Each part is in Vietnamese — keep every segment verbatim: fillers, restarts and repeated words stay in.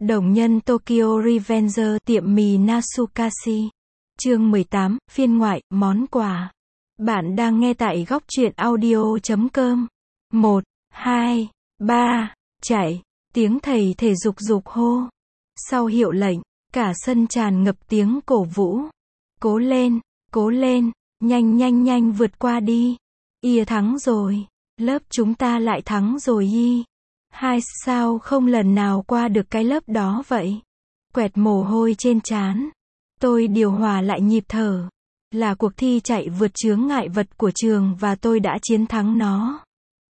Đồng nhân Tokyo Revenger tiệm mì Natsukashi. Chương mười tám, phiên ngoại, món quà. Bạn đang nghe tại góc truyện audio chấm com. một, hai, ba, chạy. Tiếng thầy thể dục dục hô. Sau hiệu lệnh, cả sân tràn ngập tiếng cổ vũ. Cố lên, cố lên, nhanh nhanh nhanh vượt qua đi. Ia thắng rồi. Lớp chúng ta lại thắng rồi y. Hai sao không lần nào qua được cái lớp đó vậy? Quẹt mồ hôi trên trán. Tôi điều hòa lại nhịp thở. Là cuộc thi chạy vượt chướng ngại vật của trường và tôi đã chiến thắng nó.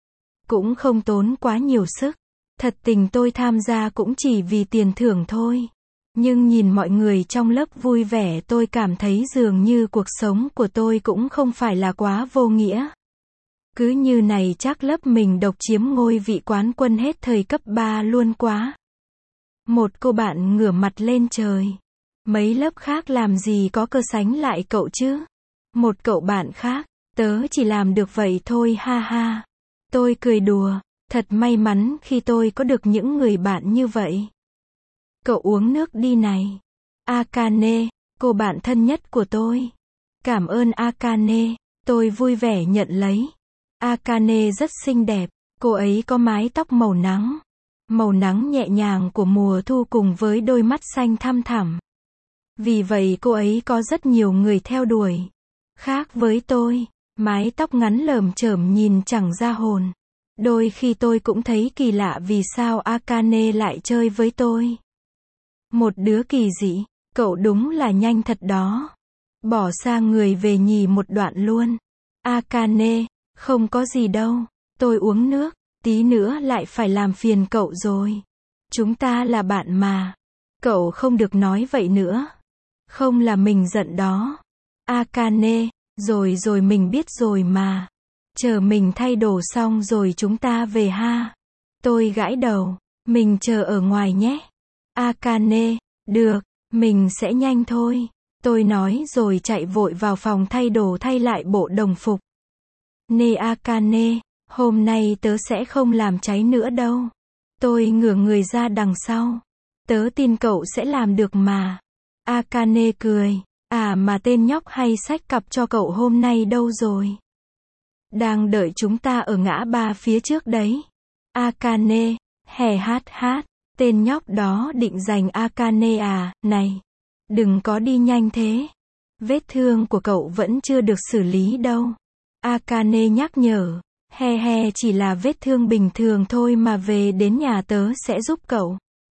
Cũng không tốn quá nhiều sức. Thật tình tôi tham gia cũng chỉ vì tiền thưởng thôi. Nhưng nhìn mọi người trong lớp vui vẻ, tôi cảm thấy dường như cuộc sống của tôi cũng không phải là quá vô nghĩa. Cứ như này chắc lớp mình độc chiếm ngôi vị quán quân hết thời cấp ba luôn quá. Một cô bạn ngửa mặt lên trời. Mấy lớp khác làm gì có cơ sánh lại cậu chứ? Một cậu bạn khác, tớ chỉ làm được vậy thôi ha ha. Tôi cười đùa, thật may mắn khi tôi có được những người bạn như vậy. Cậu uống nước đi này. Akane, cô bạn thân nhất của tôi. Cảm ơn Akane, tôi vui vẻ nhận lấy. Akane rất xinh đẹp, cô ấy có mái tóc màu nắng. Màu nắng nhẹ nhàng của mùa thu cùng với đôi mắt xanh thăm thẳm. Vì vậy cô ấy có rất nhiều người theo đuổi. Khác với tôi, mái tóc ngắn lởm chởm nhìn chẳng ra hồn. Đôi khi tôi cũng thấy kỳ lạ vì sao Akane lại chơi với tôi. Một đứa kỳ dị, cậu đúng là nhanh thật đó. Bỏ xa người về nhì một đoạn luôn. Akane, không có gì đâu, tôi uống nước, tí nữa lại phải làm phiền cậu rồi. Chúng ta là bạn mà. Cậu không được nói vậy nữa. Không là mình giận đó. Akane, rồi rồi mình biết rồi mà. Chờ mình thay đồ xong rồi chúng ta về ha. Tôi gãi đầu, mình chờ ở ngoài nhé. Akane, được, mình sẽ nhanh thôi. Tôi nói rồi chạy vội vào phòng thay đồ thay lại bộ đồng phục. Nê Akane, hôm nay tớ sẽ không làm cháy nữa đâu. Tôi ngửa người ra đằng sau. Tớ tin cậu sẽ làm được mà. Akane cười. À mà tên nhóc hay xách cặp cho cậu hôm nay đâu rồi? Đang đợi chúng ta ở ngã ba phía trước đấy. Akane, hè hát hát. Tên nhóc đó định giành Akane à, này. Đừng có đi nhanh thế. Vết thương của cậu vẫn chưa được xử lý đâu. Akane nhắc nhở. He he, chỉ là vết thương bình thường thôi mà, về đến nhà tớ sẽ giúp cậu.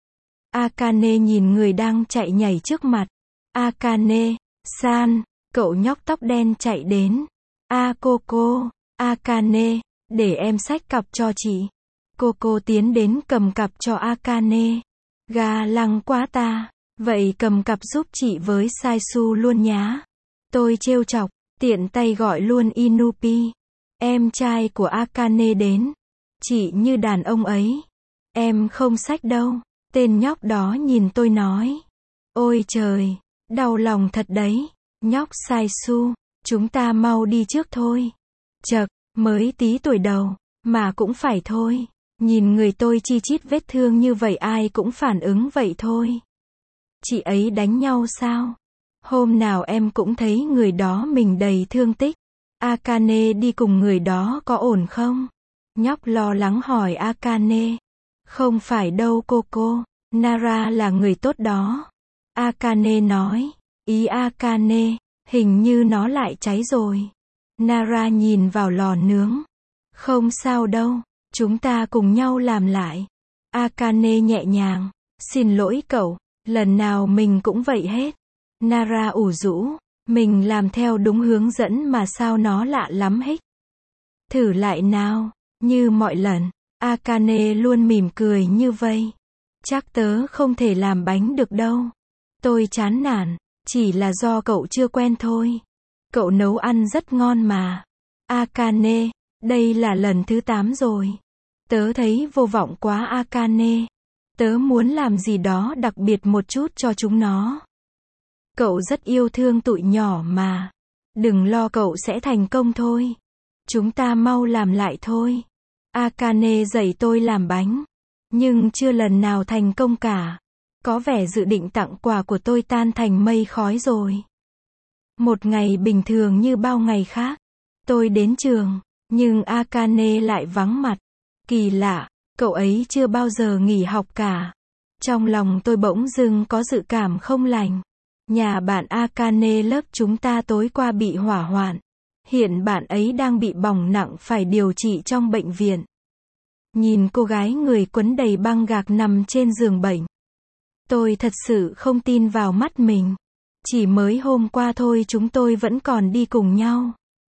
Akane nhìn người đang chạy nhảy trước mặt. Akane, san, cậu nhóc tóc đen chạy đến. A Coco, Akane, để em xách cặp cho chị. Coco tiến đến cầm cặp cho Akane. Ga lăng quá ta, vậy cầm cặp giúp chị với Saisu luôn nhá. Tôi trêu chọc, tiện tay gọi luôn Inupi, em trai của Akane đến. Chị như đàn ông ấy. Em không xách đâu. Tên nhóc đó nhìn tôi nói. Ôi trời, đau lòng thật đấy. Nhóc Saisu, chúng ta mau đi trước thôi. Chậc, mới tí tuổi đầu, mà cũng phải thôi. Nhìn người tôi chi chít vết thương như vậy ai cũng phản ứng vậy thôi. Chị ấy đánh nhau sao? Hôm nào em cũng thấy người đó mình đầy thương tích. Akane đi cùng người đó có ổn không? Nhóc lo lắng hỏi Akane. Không phải đâu Coco, Nara là người tốt đó. Akane nói. Ý Akane, hình như nó lại cháy rồi. Nara nhìn vào lò nướng. Không sao đâu, chúng ta cùng nhau làm lại. Akane nhẹ nhàng. Xin lỗi cậu, lần nào mình cũng vậy hết. Nara ủ rũ. Mình làm theo đúng hướng dẫn mà sao nó lạ lắm hích. Thử lại nào, như mọi lần. Akane luôn mỉm cười như vây. Chắc tớ không thể làm bánh được đâu. Tôi chán nản, chỉ là do cậu chưa quen thôi. Cậu nấu ăn rất ngon mà. Akane, đây là lần thứ tám rồi. Tớ thấy vô vọng quá Akane. Tớ muốn làm gì đó đặc biệt một chút cho chúng nó. Cậu rất yêu thương tụi nhỏ mà. Đừng lo, cậu sẽ thành công thôi. Chúng ta mau làm lại thôi. Akane dạy tôi làm bánh. Nhưng chưa lần nào thành công cả. Có vẻ dự định tặng quà của tôi tan thành mây khói rồi. Một ngày bình thường như bao ngày khác. Tôi đến trường, nhưng Akane lại vắng mặt. Kỳ lạ, cậu ấy chưa bao giờ nghỉ học cả. Trong lòng tôi bỗng dưng có dự cảm không lành. Nhà bạn Akane lớp chúng ta tối qua bị hỏa hoạn. Hiện bạn ấy đang bị bỏng nặng phải điều trị trong bệnh viện. Nhìn cô gái người quấn đầy băng gạc nằm trên giường bệnh. Tôi thật sự không tin vào mắt mình. Chỉ mới hôm qua thôi chúng tôi vẫn còn đi cùng nhau.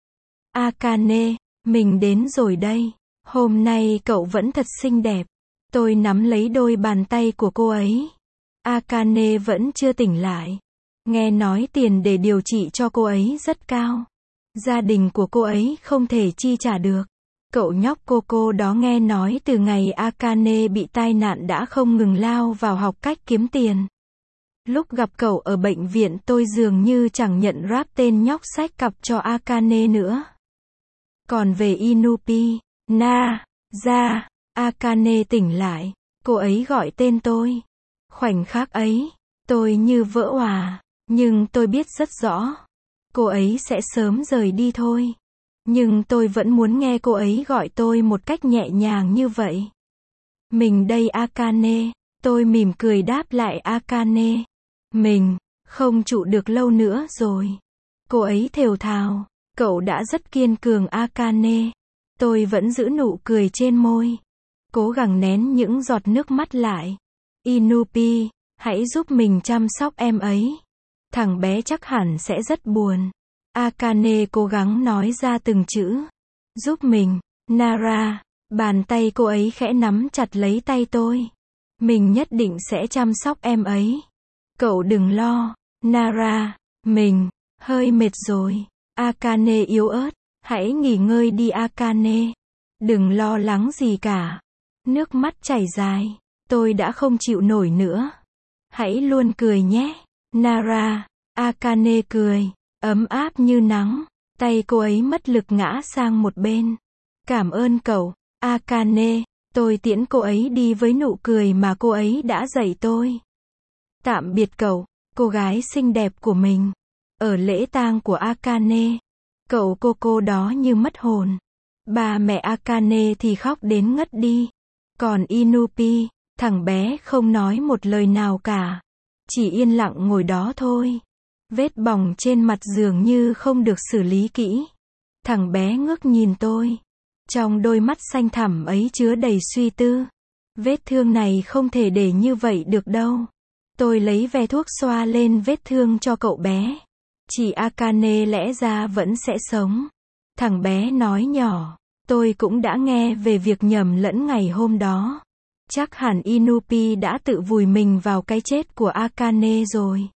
Akane, mình đến rồi đây. Hôm nay cậu vẫn thật xinh đẹp. Tôi nắm lấy đôi bàn tay của cô ấy. Akane vẫn chưa tỉnh lại. Nghe nói tiền để điều trị cho cô ấy rất cao. Gia đình của cô ấy không thể chi trả được. Cậu nhóc Coco đó nghe nói từ ngày Akane bị tai nạn đã không ngừng lao vào học cách kiếm tiền. Lúc gặp cậu ở bệnh viện tôi dường như chẳng nhận ráp tên nhóc sách cặp cho Akane nữa. Còn về Inupi, Na, ra, Akane tỉnh lại. Cô ấy gọi tên tôi. Khoảnh khắc ấy, tôi như vỡ òa. Nhưng tôi biết rất rõ. Cô ấy sẽ sớm rời đi thôi. Nhưng tôi vẫn muốn nghe cô ấy gọi tôi một cách nhẹ nhàng như vậy. Mình đây Akane. Tôi mỉm cười đáp lại Akane. Mình, không trụ được lâu nữa rồi. Cô ấy thều thào. Cậu đã rất kiên cường Akane. Tôi vẫn giữ nụ cười trên môi. Cố gắng nén những giọt nước mắt lại. Inupi, hãy giúp mình chăm sóc em ấy. Thằng bé chắc hẳn sẽ rất buồn. Akane cố gắng nói ra từng chữ. Giúp mình, Nara. Bàn tay cô ấy khẽ nắm chặt lấy tay tôi. Mình nhất định sẽ chăm sóc em ấy. Cậu đừng lo, Nara. Mình, hơi mệt rồi. Akane yếu ớt. Hãy nghỉ ngơi đi Akane. Đừng lo lắng gì cả. Nước mắt chảy dài. Tôi đã không chịu nổi nữa. Hãy luôn cười nhé, Nara. Akane cười, ấm áp như nắng. Tay cô ấy mất lực ngã sang một bên. Cảm ơn cậu, Akane. Tôi tiễn cô ấy đi với nụ cười mà cô ấy đã dạy tôi. Tạm biệt cậu, cô gái xinh đẹp của mình. Ở lễ tang của Akane, cậu Coco đó như mất hồn. Ba mẹ Akane thì khóc đến ngất đi. Còn Inupi, thằng bé không nói một lời nào cả. Chỉ yên lặng ngồi đó thôi. Vết bỏng trên mặt dường như không được xử lý kỹ. Thằng bé ngước nhìn tôi. Trong đôi mắt xanh thẳm ấy chứa đầy suy tư. Vết thương này không thể để như vậy được đâu. Tôi lấy ve thuốc xoa lên vết thương cho cậu bé. Chị Akane lẽ ra vẫn sẽ sống. Thằng bé nói nhỏ. Tôi cũng đã nghe về việc nhầm lẫn ngày hôm đó. Chắc hẳn Inupi đã tự vùi mình vào cái chết của Akane rồi.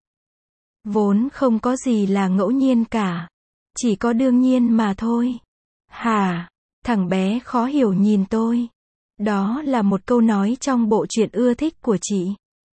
Vốn không có gì là ngẫu nhiên cả. Chỉ có đương nhiên mà thôi. Hả? Thằng bé khó hiểu nhìn tôi. Đó là một câu nói trong bộ truyện ưa thích của chị.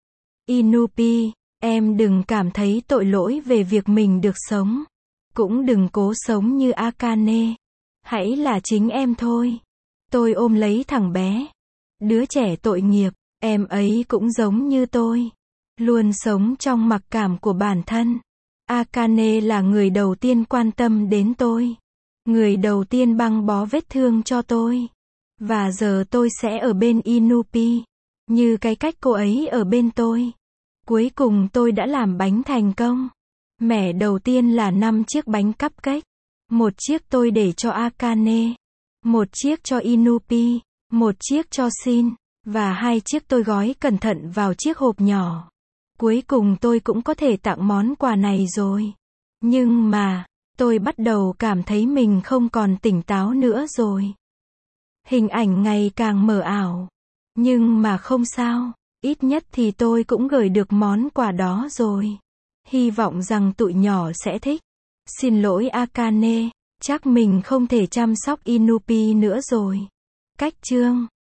Inupi, em đừng cảm thấy tội lỗi về việc mình được sống. Cũng đừng cố sống như Akane. Hãy là chính em thôi. Tôi ôm lấy thằng bé. Đứa trẻ tội nghiệp, em ấy cũng giống như tôi. Luôn sống trong mặc cảm của bản thân. Akane là người đầu tiên quan tâm đến tôi. Người đầu tiên băng bó vết thương cho tôi. Và giờ tôi sẽ ở bên Inupi. Như cái cách cô ấy ở bên tôi. Cuối cùng tôi đã làm bánh thành công. Mẻ đầu tiên là năm chiếc bánh cupcake. Một chiếc tôi để cho Akane. Một chiếc cho Inupi. Một chiếc cho Shin. Và hai chiếc tôi gói cẩn thận vào chiếc hộp nhỏ. Cuối cùng tôi cũng có thể tặng món quà này rồi. Nhưng mà, tôi bắt đầu cảm thấy mình không còn tỉnh táo nữa rồi. Hình ảnh ngày càng mờ ảo. Nhưng mà không sao. Ít nhất thì tôi cũng gửi được món quà đó rồi. Hy vọng rằng tụi nhỏ sẽ thích. Xin lỗi Akane. Chắc mình không thể chăm sóc Inupi nữa rồi. Cách chương